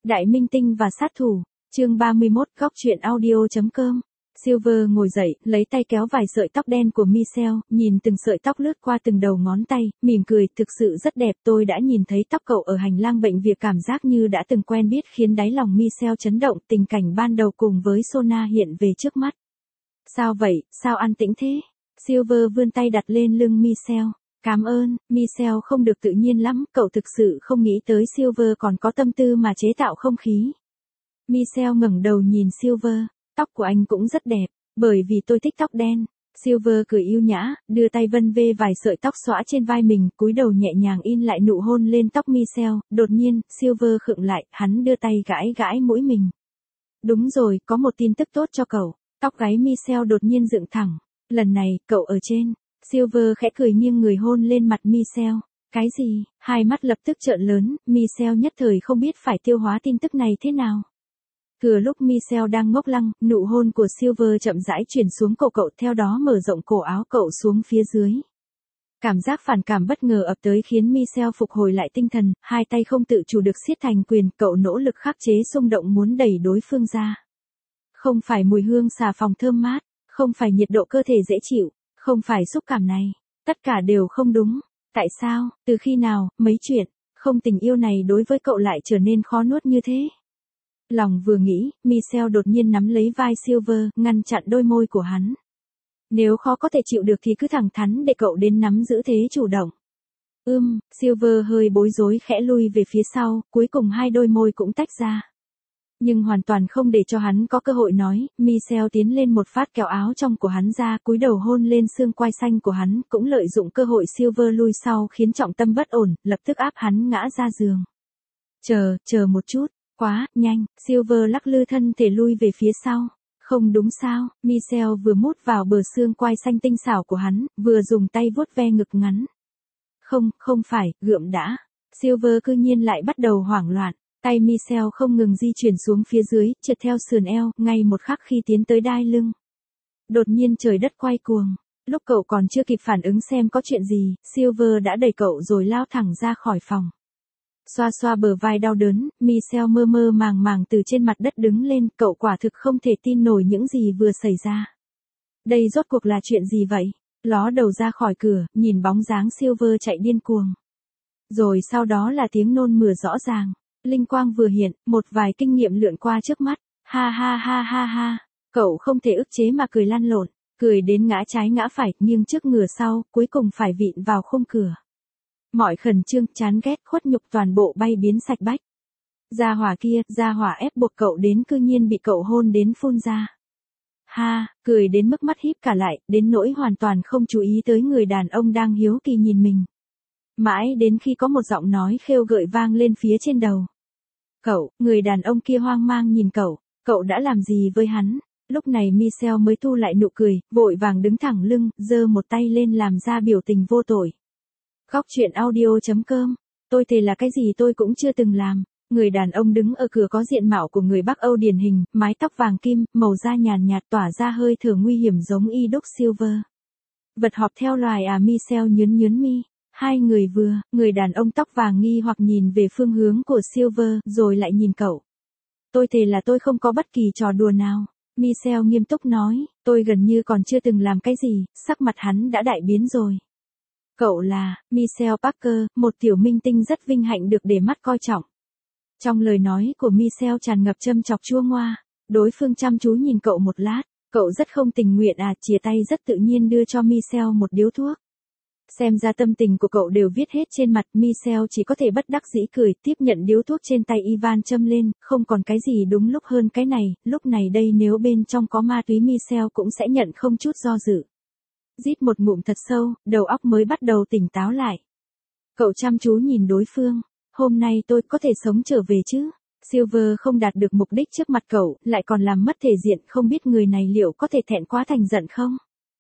Đại minh tinh và sát thủ, chương 31, góc truyện audio.com. Silver ngồi dậy, lấy tay kéo vài sợi tóc đen của Michelle, nhìn từng sợi tóc lướt qua từng đầu ngón tay, mỉm cười, thực sự rất đẹp. Tôi đã nhìn thấy tóc cậu ở hành lang bệnh viện, cảm giác như đã từng quen biết khiến đáy lòng Michelle chấn động. Tình cảnh ban đầu cùng với Sona hiện về trước mắt. Sao vậy, sao an tĩnh thế? Silver vươn tay đặt lên lưng Michelle. Cảm ơn. Michelle không được tự nhiên lắm, cậu thực sự không nghĩ tới Silver còn có tâm tư mà chế tạo không khí. Michelle ngẩng đầu nhìn Silver, tóc của anh cũng rất đẹp, bởi vì tôi thích tóc đen. Silver cười yêu nhã, đưa tay vân vê vài sợi tóc xõa trên vai mình, cúi đầu nhẹ nhàng in lại nụ hôn lên tóc Michelle. Đột nhiên, Silver khựng lại, hắn đưa tay gãi gãi mũi mình. Đúng rồi, có một tin tức tốt cho cậu. Tóc gáy Michelle đột nhiên dựng thẳng. Lần này, cậu ở trên. Silver khẽ cười nghiêng người hôn lên mặt Michelle. Cái gì? Hai mắt lập tức trợn lớn, Michelle nhất thời không biết phải tiêu hóa tin tức này thế nào. Thừa lúc Michelle đang ngốc lăng, nụ hôn của Silver chậm rãi chuyển xuống cổ cậu, theo đó mở rộng cổ áo cậu xuống phía dưới. Cảm giác phản cảm bất ngờ ập tới khiến Michelle phục hồi lại tinh thần, hai tay không tự chủ được siết thành quyền, cậu nỗ lực khắc chế xung động muốn đẩy đối phương ra. Không phải mùi hương xà phòng thơm mát, không phải nhiệt độ cơ thể dễ chịu, không phải xúc cảm này, tất cả đều không đúng. Tại sao, từ khi nào, mấy chuyện, không tình yêu này đối với cậu lại trở nên khó nuốt như thế? Lòng vừa nghĩ, Michelle đột nhiên nắm lấy vai Silver, ngăn chặn đôi môi của hắn. Nếu khó có thể chịu được thì cứ thẳng thắn để cậu đến nắm giữ thế chủ động. Silver hơi bối rối khẽ lui về phía sau, cuối cùng hai đôi môi cũng tách ra. Nhưng hoàn toàn không để cho hắn có cơ hội nói, Michelle tiến lên một phát kéo áo trong của hắn ra, cúi đầu hôn lên xương quai xanh của hắn, cũng lợi dụng cơ hội Silver lui sau khiến trọng tâm bất ổn, lập tức áp hắn ngã ra giường. Chờ một chút, quá, nhanh, Silver lắc lư thân thể lui về phía sau. Không đúng sao, Michelle vừa mút vào bờ xương quai xanh tinh xảo của hắn, vừa dùng tay vuốt ve ngực ngắn. Không phải, gượm đã. Silver cư nhiên lại bắt đầu hoảng loạn. Tay Michelle không ngừng di chuyển xuống phía dưới, trượt theo sườn eo, ngay một khắc khi tiến tới đai lưng. Đột nhiên trời đất quay cuồng. Lúc cậu còn chưa kịp phản ứng xem có chuyện gì, Silver đã đẩy cậu rồi lao thẳng ra khỏi phòng. Xoa xoa bờ vai đau đớn, Michelle mơ mơ màng màng từ trên mặt đất đứng lên, cậu quả thực không thể tin nổi những gì vừa xảy ra. Đây rốt cuộc là chuyện gì vậy? Ló đầu ra khỏi cửa, nhìn bóng dáng Silver chạy điên cuồng. Rồi sau đó là tiếng nôn mửa rõ ràng. Linh quang vừa hiện, một vài kinh nghiệm lượn qua trước mắt. Ha ha ha ha ha. Cậu không thể ức chế mà cười lăn lộn, cười đến ngã trái ngã phải, nghiêng trước ngửa sau, cuối cùng phải vịn vào khung cửa. Mọi khẩn trương, chán ghét, khuất nhục toàn bộ bay biến sạch bách. Gia hỏa kia, gia hỏa ép buộc cậu đến cư nhiên bị cậu hôn đến phun ra. Ha, cười đến mức mắt híp cả lại, đến nỗi hoàn toàn không chú ý tới người đàn ông đang hiếu kỳ nhìn mình. Mãi đến khi có một giọng nói khêu gợi vang lên phía trên đầu. Cậu, người đàn ông kia hoang mang nhìn cậu đã làm gì với hắn? Lúc này Michelle mới thu lại nụ cười, vội vàng đứng thẳng lưng, giơ một tay lên làm ra biểu tình vô tội. Góc truyện audio.com, tôi thề là cái gì tôi cũng chưa từng làm. Người đàn ông đứng ở cửa có diện mạo của người Bắc Âu điển hình, mái tóc vàng kim, màu da nhàn nhạt tỏa ra hơi thở nguy hiểm giống y đúc Silver. Vật họp theo loài à? Michelle nhướng mi. Hai người người đàn ông tóc vàng nghi hoặc nhìn về phương hướng của Silver, rồi lại nhìn cậu. Tôi thề là tôi không có bất kỳ trò đùa nào. Michelle nghiêm túc nói, tôi gần như còn chưa từng làm cái gì, sắc mặt hắn đã đại biến rồi. Cậu là, Michelle Parker, một tiểu minh tinh rất vinh hạnh được để mắt coi trọng. Trong lời nói của Michelle tràn ngập châm chọc chua ngoa, đối phương chăm chú nhìn cậu một lát, cậu rất không tình nguyện chìa tay rất tự nhiên đưa cho Michelle một điếu thuốc. Xem ra tâm tình của cậu đều viết hết trên mặt, Michelle chỉ có thể bất đắc dĩ cười, tiếp nhận điếu thuốc trên tay Ivan châm lên, không còn cái gì đúng lúc hơn cái này, lúc này đây nếu bên trong có ma túy Michelle cũng sẽ nhận không chút do dự. Rít một ngụm thật sâu, đầu óc mới bắt đầu tỉnh táo lại. Cậu chăm chú nhìn đối phương, hôm nay tôi có thể sống trở về chứ? Silver không đạt được mục đích trước mặt cậu, lại còn làm mất thể diện, không biết người này liệu có thể thẹn quá thành giận không?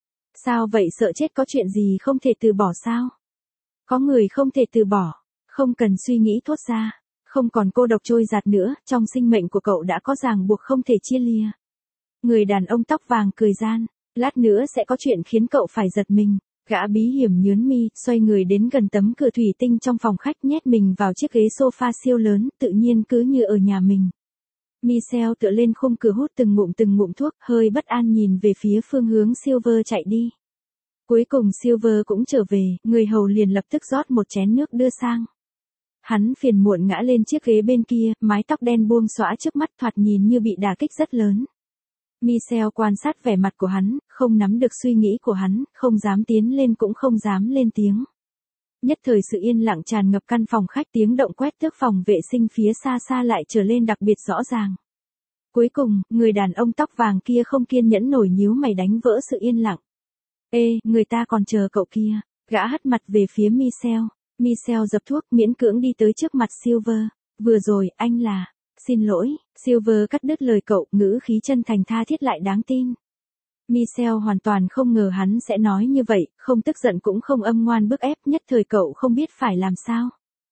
Sao vậy, sợ chết có chuyện gì không thể từ bỏ sao? Có người không thể từ bỏ, không cần suy nghĩ thốt ra, không còn cô độc trôi dạt nữa, trong sinh mệnh của cậu đã có ràng buộc không thể chia lìa. Người đàn ông tóc vàng cười gian, lát nữa sẽ có chuyện khiến cậu phải giật mình. Gã bí hiểm nhướng mi, xoay người đến gần tấm cửa thủy tinh trong phòng khách nhét mình vào chiếc ghế sofa siêu lớn, tự nhiên cứ như ở nhà mình. Michelle tựa lên khung cửa hút từng ngụm thuốc, hơi bất an nhìn về phía phương hướng Silver chạy đi. Cuối cùng Silver cũng trở về, người hầu liền lập tức rót một chén nước đưa sang. Hắn phiền muộn ngã lên chiếc ghế bên kia, mái tóc đen buông xõa trước mắt thoạt nhìn như bị đả kích rất lớn. Michelle quan sát vẻ mặt của hắn, không nắm được suy nghĩ của hắn, không dám tiến lên cũng không dám lên tiếng. Nhất thời sự yên lặng tràn ngập căn phòng khách, tiếng động quét tước phòng vệ sinh phía xa xa lại trở lên đặc biệt rõ ràng. Cuối cùng, người đàn ông tóc vàng kia không kiên nhẫn nổi nhíu mày đánh vỡ sự yên lặng. Ê, người ta còn chờ cậu kia. Gã hất mặt về phía Michelle. Michelle dập thuốc miễn cưỡng đi tới trước mặt Silver. Vừa rồi, anh là... Xin lỗi, Silver cắt đứt lời cậu, ngữ khí chân thành tha thiết lại đáng tin. Michelle hoàn toàn không ngờ hắn sẽ nói như vậy, không tức giận cũng không âm ngoan bức ép, nhất thời cậu không biết phải làm sao.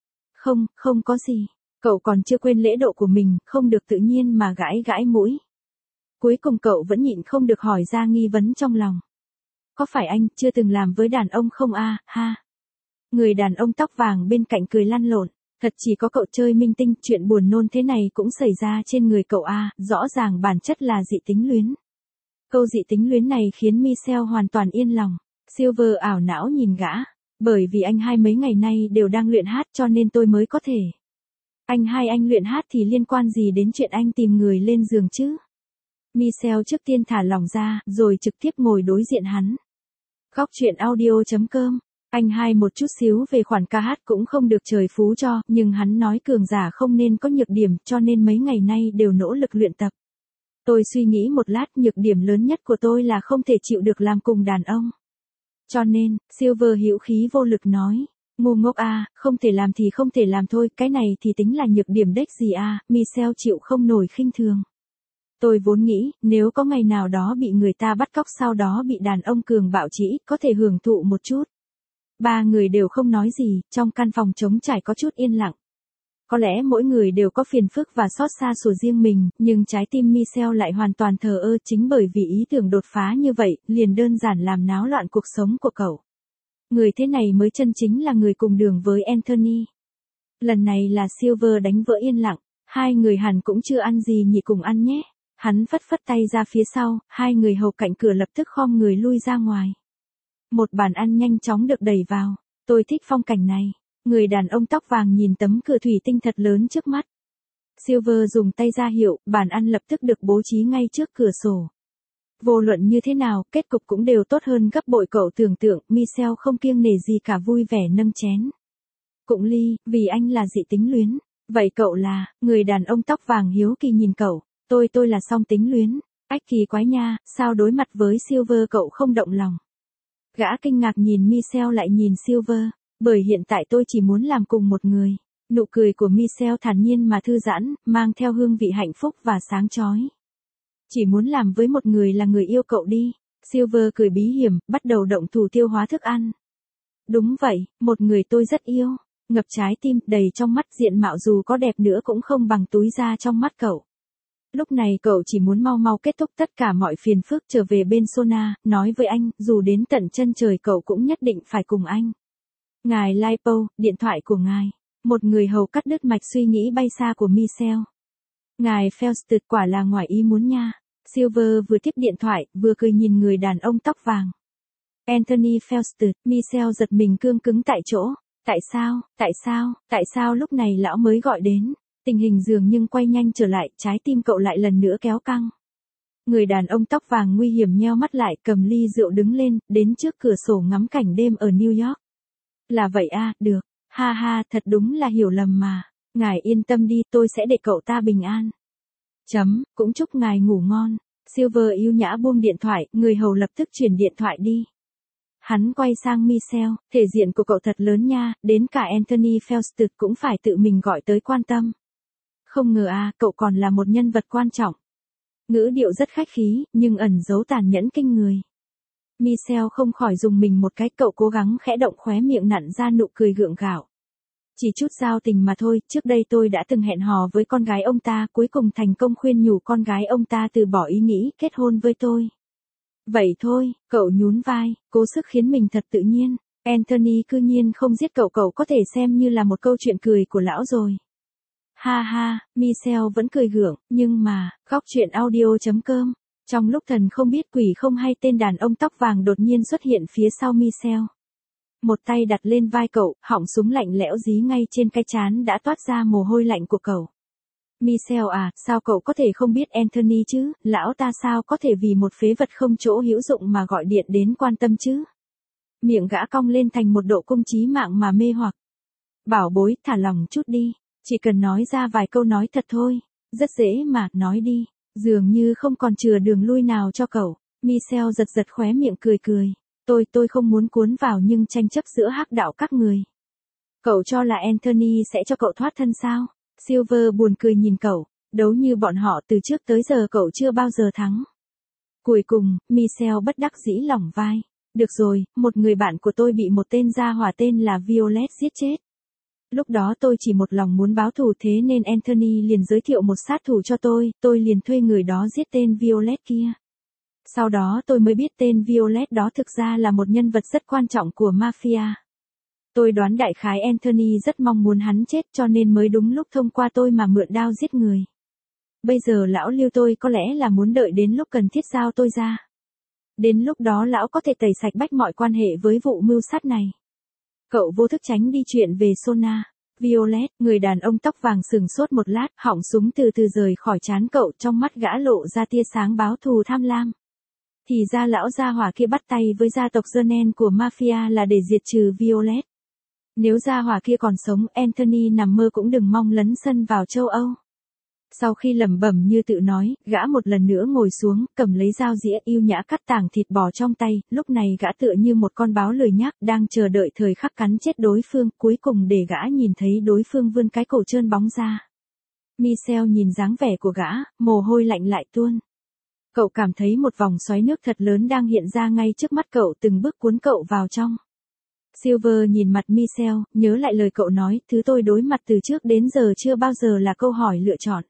Không có gì. Cậu còn chưa quên lễ độ của mình, không được tự nhiên mà gãi mũi. Cuối cùng cậu vẫn nhịn không được hỏi ra nghi vấn trong lòng. Có phải anh chưa từng làm với đàn ông không a, ha? Người đàn ông tóc vàng bên cạnh cười lăn lộn. Thật chỉ có cậu chơi minh tinh, chuyện buồn nôn thế này cũng xảy ra trên người cậu a, rõ ràng bản chất là dị tính luyến. Câu dị tính luyến này khiến Michelle hoàn toàn yên lòng. Silver ảo não nhìn gã. Bởi vì anh hai mấy ngày nay đều đang luyện hát cho nên tôi mới có thể. Anh luyện hát thì liên quan gì đến chuyện anh tìm người lên giường chứ? Michelle trước tiên thả lỏng ra, rồi trực tiếp ngồi đối diện hắn. Góc truyện audio.com. Anh hai một chút xíu về khoản ca hát cũng không được trời phú cho, nhưng hắn nói cường giả không nên có nhược điểm, cho nên mấy ngày nay đều nỗ lực luyện tập. Tôi suy nghĩ một lát, nhược điểm lớn nhất của tôi là không thể chịu được làm cùng đàn ông. Cho nên, Silver hữu khí vô lực nói. Ngu ngốc a, không thể làm thì không thể làm thôi, cái này thì tính là nhược điểm đếch gì a, Michelle chịu không nổi khinh thường. Tôi vốn nghĩ, nếu có ngày nào đó bị người ta bắt cóc sau đó bị đàn ông cường bạo trĩ, có thể hưởng thụ một chút. Ba người đều không nói gì, trong căn phòng trống trải có chút yên lặng. Có lẽ mỗi người đều có phiền phức và xót xa của riêng mình, nhưng trái tim Michelle lại hoàn toàn thờ ơ, chính bởi vì ý tưởng đột phá như vậy, liền đơn giản làm náo loạn cuộc sống của cậu. Người thế này mới chân chính là người cùng đường với Anthony. Lần này là Silver đánh vỡ yên lặng, hai người hẳn cũng chưa ăn gì nhỉ, cùng ăn nhé. Hắn phất phất tay ra phía sau, hai người hầu cạnh cửa lập tức khom người lui ra ngoài. Một bàn ăn nhanh chóng được đẩy vào. Tôi thích phong cảnh này. Người đàn ông tóc vàng nhìn tấm cửa thủy tinh thật lớn trước mắt. Silver dùng tay ra hiệu, bàn ăn lập tức được bố trí ngay trước cửa sổ. Vô luận như thế nào, kết cục cũng đều tốt hơn gấp bội cậu tưởng tượng, Michelle không kiêng nể gì cả vui vẻ nâng chén. Cụng ly, vì anh là dị tính luyến. Vậy cậu là, người đàn ông tóc vàng hiếu kỳ nhìn cậu. Tôi là song tính luyến. Ách kỳ quái nha, sao đối mặt với Silver cậu không động lòng. Gã kinh ngạc nhìn Michelle lại nhìn Silver. Bởi hiện tại tôi chỉ muốn làm cùng một người. Nụ cười của Michelle thản nhiên mà thư giãn, mang theo hương vị hạnh phúc và sáng chói. Chỉ muốn làm với một người là người yêu cậu đi. Silver cười bí hiểm, bắt đầu động thủ tiêu hóa thức ăn. Đúng vậy, một người tôi rất yêu. Ngập trái tim, đầy trong mắt, diện mạo dù có đẹp nữa cũng không bằng túi da trong mắt cậu. Lúc này cậu chỉ muốn mau mau kết thúc tất cả mọi phiền phức, trở về bên Sona, nói với anh, dù đến tận chân trời cậu cũng nhất định phải cùng anh. Ngài Lipo, điện thoại của ngài. Một người hầu cắt đứt mạch suy nghĩ bay xa của Michelle. Ngài Felsted, quả là ngoài ý muốn nha. Silver vừa tiếp điện thoại, vừa cười nhìn người đàn ông tóc vàng. Anthony Felsted, Michelle giật mình cương cứng tại chỗ. Tại sao lúc này lão mới gọi đến? Tình hình dường nhưng quay nhanh trở lại, trái tim cậu lại lần nữa kéo căng. Người đàn ông tóc vàng nguy hiểm nheo mắt lại, cầm ly rượu đứng lên, đến trước cửa sổ ngắm cảnh đêm ở New York. Là vậy à, được. Ha ha, thật đúng là hiểu lầm mà. Ngài yên tâm đi, tôi sẽ để cậu ta bình an. Cũng chúc ngài ngủ ngon. Silver yêu nhã buông điện thoại, người hầu lập tức chuyển điện thoại đi. Hắn quay sang Michelle, thể diện của cậu thật lớn nha, đến cả Anthony Felsted cũng phải tự mình gọi tới quan tâm. Không ngờ à, cậu còn là một nhân vật quan trọng. Ngữ điệu rất khách khí, nhưng ẩn giấu tàn nhẫn kinh người. Michelle không khỏi dùng mình một cái, cậu cố gắng khẽ động khóe miệng nặn ra nụ cười gượng gạo. Chỉ chút giao tình mà thôi, trước đây tôi đã từng hẹn hò với con gái ông ta, cuối cùng thành công khuyên nhủ con gái ông ta từ bỏ ý nghĩ kết hôn với tôi. Vậy thôi, cậu nhún vai, cố sức khiến mình thật tự nhiên. Anthony cư nhiên không giết cậu, cậu có thể xem như là một câu chuyện cười của lão rồi. Ha ha, Michelle vẫn cười gượng, nhưng mà, góc chuyện audio.com. Trong lúc thần không biết quỷ không hay, tên đàn ông tóc vàng đột nhiên xuất hiện phía sau Michelle. Một tay đặt lên vai cậu, họng súng lạnh lẽo dí ngay trên cái trán đã toát ra mồ hôi lạnh của cậu. Michelle à, sao cậu có thể không biết Anthony chứ, lão ta sao có thể vì một phế vật không chỗ hữu dụng mà gọi điện đến quan tâm chứ. Miệng gã cong lên thành một độ cung chí mạng mà mê hoặc. Bảo bối, thả lòng chút đi, chỉ cần nói ra vài câu nói thật thôi, rất dễ mà, nói đi, dường như không còn chừa đường lui nào cho cậu. Michelle giật giật khóe miệng cười cười, tôi không muốn cuốn vào nhưng tranh chấp giữa hắc đạo các người. Cậu cho là Anthony sẽ cho cậu thoát thân sao? Silver buồn cười nhìn cậu, đấu như bọn họ từ trước tới giờ cậu chưa bao giờ thắng. Cuối cùng, Michelle bất đắc dĩ lỏng vai. Được rồi, một người bạn của tôi bị một tên gia hỏa tên là Violet giết chết. Lúc đó tôi chỉ một lòng muốn báo thù, thế nên Anthony liền giới thiệu một sát thủ cho tôi liền thuê người đó giết tên Violet kia. Sau đó tôi mới biết tên Violet đó thực ra là một nhân vật rất quan trọng của mafia. Tôi đoán đại khái Anthony rất mong muốn hắn chết cho nên mới đúng lúc thông qua tôi mà mượn đao giết người. Bây giờ lão Lưu tôi có lẽ là muốn đợi đến lúc cần thiết giao tôi ra. Đến lúc đó lão có thể tẩy sạch bách mọi quan hệ với vụ mưu sát này. Cậu vô thức tránh đi chuyện về Sona. Violet, người đàn ông tóc vàng sừng sốt một lát, họng súng từ từ rời khỏi trán cậu, trong mắt gã lộ ra tia sáng báo thù tham lam. Thì ra lão gia hỏa kia bắt tay với gia tộc Jonen của mafia là để diệt trừ Violet. Nếu gia hỏa kia còn sống, Anthony nằm mơ cũng đừng mong lấn sân vào châu Âu. Sau khi lẩm bẩm như tự nói, gã một lần nữa ngồi xuống, cầm lấy dao dĩa yêu nhã cắt tảng thịt bò trong tay, lúc này gã tựa như một con báo lười nhác đang chờ đợi thời khắc cắn chết đối phương, cuối cùng để gã nhìn thấy đối phương vươn cái cổ trơn bóng ra. Michelle nhìn dáng vẻ của gã, mồ hôi lạnh lại tuôn. Cậu cảm thấy một vòng xoáy nước thật lớn đang hiện ra ngay trước mắt cậu, từng bước cuốn cậu vào trong. Silver nhìn mặt Michelle, nhớ lại lời cậu nói, thứ tôi đối mặt từ trước đến giờ chưa bao giờ là câu hỏi lựa chọn.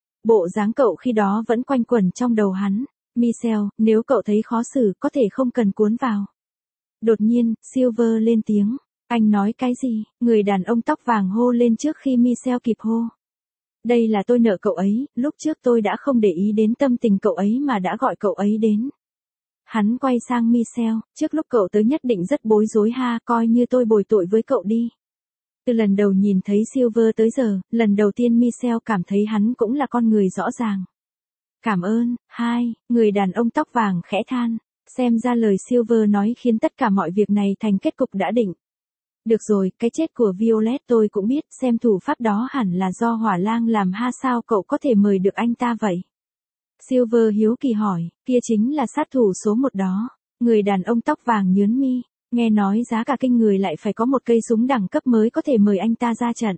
Bộ dáng cậu khi đó vẫn quanh quẩn trong đầu hắn. Michelle, nếu cậu thấy khó xử, có thể không cần cuốn vào. Đột nhiên, Silver lên tiếng. Anh nói cái gì? Người đàn ông tóc vàng hô lên trước khi Michelle kịp hô. Đây là tôi nợ cậu ấy, lúc trước tôi đã không để ý đến tâm tình cậu ấy mà đã gọi cậu ấy đến. Hắn quay sang Michelle, trước lúc cậu tới nhất định rất bối rối ha, coi như tôi bồi tội với cậu đi. Từ lần đầu nhìn thấy Silver tới giờ, lần đầu tiên Michelle cảm thấy hắn cũng là con người rõ ràng. Cảm ơn, người đàn ông tóc vàng khẽ than, xem ra lời Silver nói khiến tất cả mọi việc này thành kết cục đã định. Được rồi, cái chết của Violet tôi cũng biết, xem thủ pháp đó hẳn là do Hỏa Lang làm ha, sao cậu có thể mời được anh ta vậy? Silver hiếu kỳ hỏi, kia chính là sát thủ số 1 đó. Người đàn ông tóc vàng nhướng mi, nghe nói giá cả kinh người, lại phải có một cây súng đẳng cấp mới có thể mời anh ta ra trận.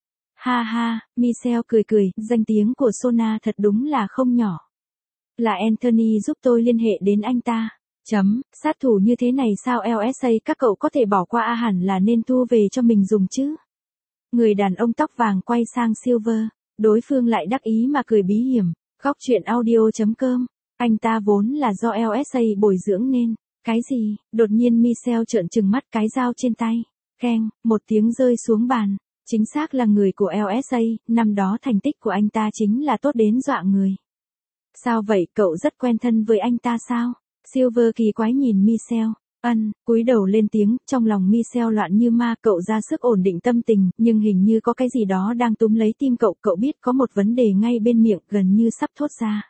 Ha ha, Michelle cười cười, danh tiếng của Sona thật đúng là không nhỏ. Là Anthony giúp tôi liên hệ đến anh ta. Sát thủ như thế này sao LSA các cậu có thể bỏ qua, hẳn là nên thu về cho mình dùng chứ. Người đàn ông tóc vàng quay sang Silver, đối phương lại đắc ý mà cười bí hiểm. Góc chuyện audio.com, anh ta vốn là do LSA bồi dưỡng nên. Cái gì? Đột nhiên Michelle trợn trừng mắt, cái dao trên tay. Keng, một tiếng rơi xuống bàn. Chính xác là người của LSA, năm đó thành tích của anh ta chính là tốt đến dọa người. Sao vậy, cậu rất quen thân với anh ta sao? Silver kỳ quái nhìn Michelle. Cúi đầu lên tiếng, trong lòng Michelle loạn như ma, cậu ra sức ổn định tâm tình, nhưng hình như có cái gì đó đang túm lấy tim cậu biết có một vấn đề ngay bên miệng, gần như sắp thốt ra.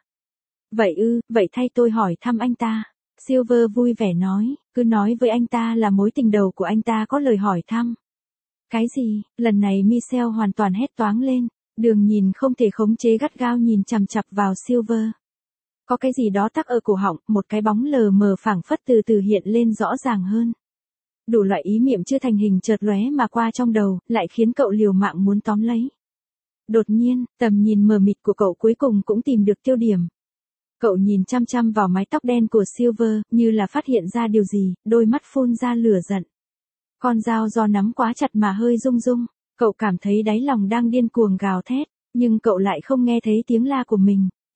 Vậy thay tôi hỏi thăm anh ta. Silver vui vẻ nói, cứ nói với anh ta là mối tình đầu của anh ta có lời hỏi thăm. Cái gì? Lần này Michelle hoàn toàn hét toáng lên, đường nhìn không thể khống chế, gắt gao nhìn chằm chằm vào Silver. Có cái gì đó tắc ở cổ họng, một cái bóng lờ mờ phảng phất từ từ hiện lên rõ ràng hơn. Đủ loại ý niệm chưa thành hình chợt lóe mà qua trong đầu, lại khiến cậu liều mạng muốn tóm lấy. Đột nhiên, tầm nhìn mờ mịt của cậu cuối cùng cũng tìm được tiêu điểm. Cậu nhìn chăm chăm vào mái tóc đen của Silver, như là phát hiện ra điều gì, đôi mắt phun ra lửa giận. Con dao do nắm quá chặt mà hơi rung rung, cậu cảm thấy đáy lòng đang điên cuồng gào thét, nhưng cậu lại không nghe thấy tiếng la của mình.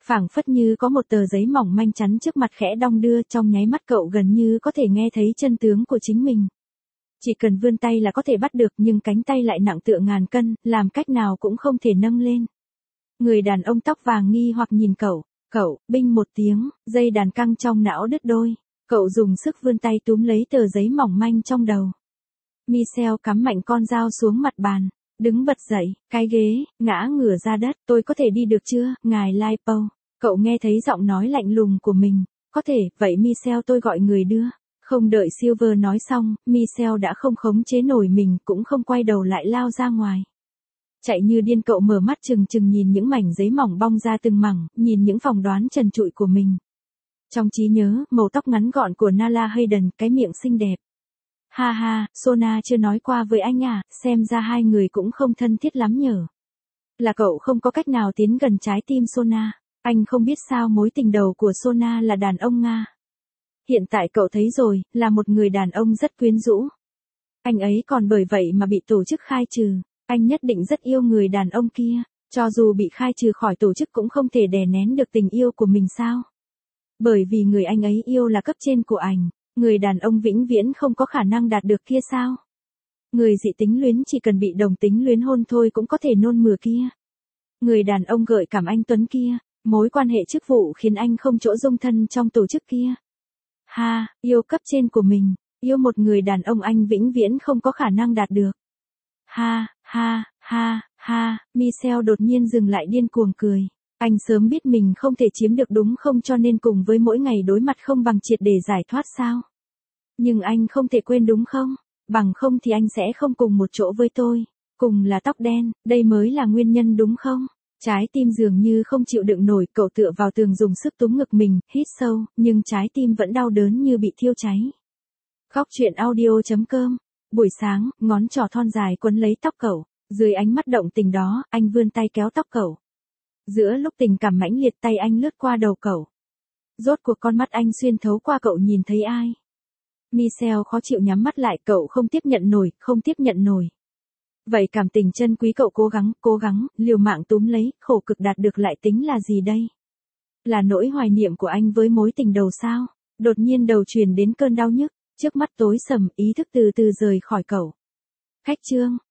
Phảng phất như có một tờ giấy mỏng manh chắn trước mặt khẽ đong đưa, trong nháy mắt cậu gần như có thể nghe thấy chân tướng của chính mình. Chỉ cần vươn tay là có thể bắt được, nhưng cánh tay lại nặng tựa ngàn cân, làm cách nào cũng không thể nâng lên. Người đàn ông tóc vàng nghi hoặc nhìn cậu, binh một tiếng, dây đàn căng trong não đứt đôi. Cậu dùng sức vươn tay túm lấy tờ giấy mỏng manh trong đầu. Michelle cắm mạnh con dao xuống mặt bàn, đứng bật dậy, cái ghế, ngã ngửa ra đất. Tôi có thể đi được chưa, ngài Lipo? Cậu nghe thấy giọng nói lạnh lùng của mình. Có thể, vậy Michelle tôi gọi người đưa. Không đợi Silver nói xong, Michelle đã không khống chế nổi mình, cũng không quay đầu lại lao ra ngoài. Chạy như điên, cậu mở mắt trừng trừng nhìn những mảnh giấy mỏng bong ra từng mảng, nhìn những phỏng đoán trần trụi của mình. Trong trí nhớ, màu tóc ngắn gọn của Nala Hayden, cái miệng xinh đẹp. Ha ha, Sona chưa nói qua với anh à, xem ra hai người cũng không thân thiết lắm nhở. Là cậu không có cách nào tiến gần trái tim Sona. Anh không biết sao mối tình đầu của Sona là đàn ông Nga. Hiện tại cậu thấy rồi, là một người đàn ông rất quyến rũ. Anh ấy còn bởi vậy mà bị tổ chức khai trừ. Anh nhất định rất yêu người đàn ông kia. Cho dù bị khai trừ khỏi tổ chức cũng không thể đè nén được tình yêu của mình sao? Bởi vì người anh ấy yêu là cấp trên của anh. Người đàn ông vĩnh viễn không có khả năng đạt được kia sao? Người dị tính luyến chỉ cần bị đồng tính luyến hôn thôi cũng có thể nôn mửa kia. Người đàn ông gợi cảm anh Tuấn kia, mối quan hệ chức vụ khiến anh không chỗ dung thân trong tổ chức kia. Ha, yêu cấp trên của mình, yêu một người đàn ông anh vĩnh viễn không có khả năng đạt được. Ha, ha, ha, ha, Michelle đột nhiên dừng lại điên cuồng cười. Anh sớm biết mình không thể chiếm được đúng không, cho nên cùng với mỗi ngày đối mặt không bằng triệt để giải thoát sao? Nhưng anh không thể quên đúng không? Bằng không thì anh sẽ không cùng một chỗ với tôi. Cùng là tóc đen, đây mới là nguyên nhân đúng không? Trái tim dường như không chịu đựng nổi, cậu tựa vào tường dùng sức túm ngực mình, hít sâu, nhưng trái tim vẫn đau đớn như bị thiêu cháy. Góc truyện audio.com. Buổi sáng, ngón trỏ thon dài quấn lấy tóc cậu. Dưới ánh mắt động tình đó, anh vươn tay kéo tóc cậu. Giữa lúc tình cảm mãnh liệt, tay anh lướt qua đầu cậu. Rốt cuộc con mắt anh xuyên thấu qua cậu nhìn thấy ai? Michelle khó chịu nhắm mắt lại, cậu không tiếp nhận nổi, không tiếp nhận nổi. Vậy cảm tình chân quý cậu cố gắng, liều mạng túm lấy, khổ cực đạt được lại tính là gì đây? Là nỗi hoài niệm của anh với mối tình đầu sao? Đột nhiên đầu truyền đến cơn đau nhức, trước mắt tối sầm, ý thức từ từ rời khỏi cậu. Khách trương.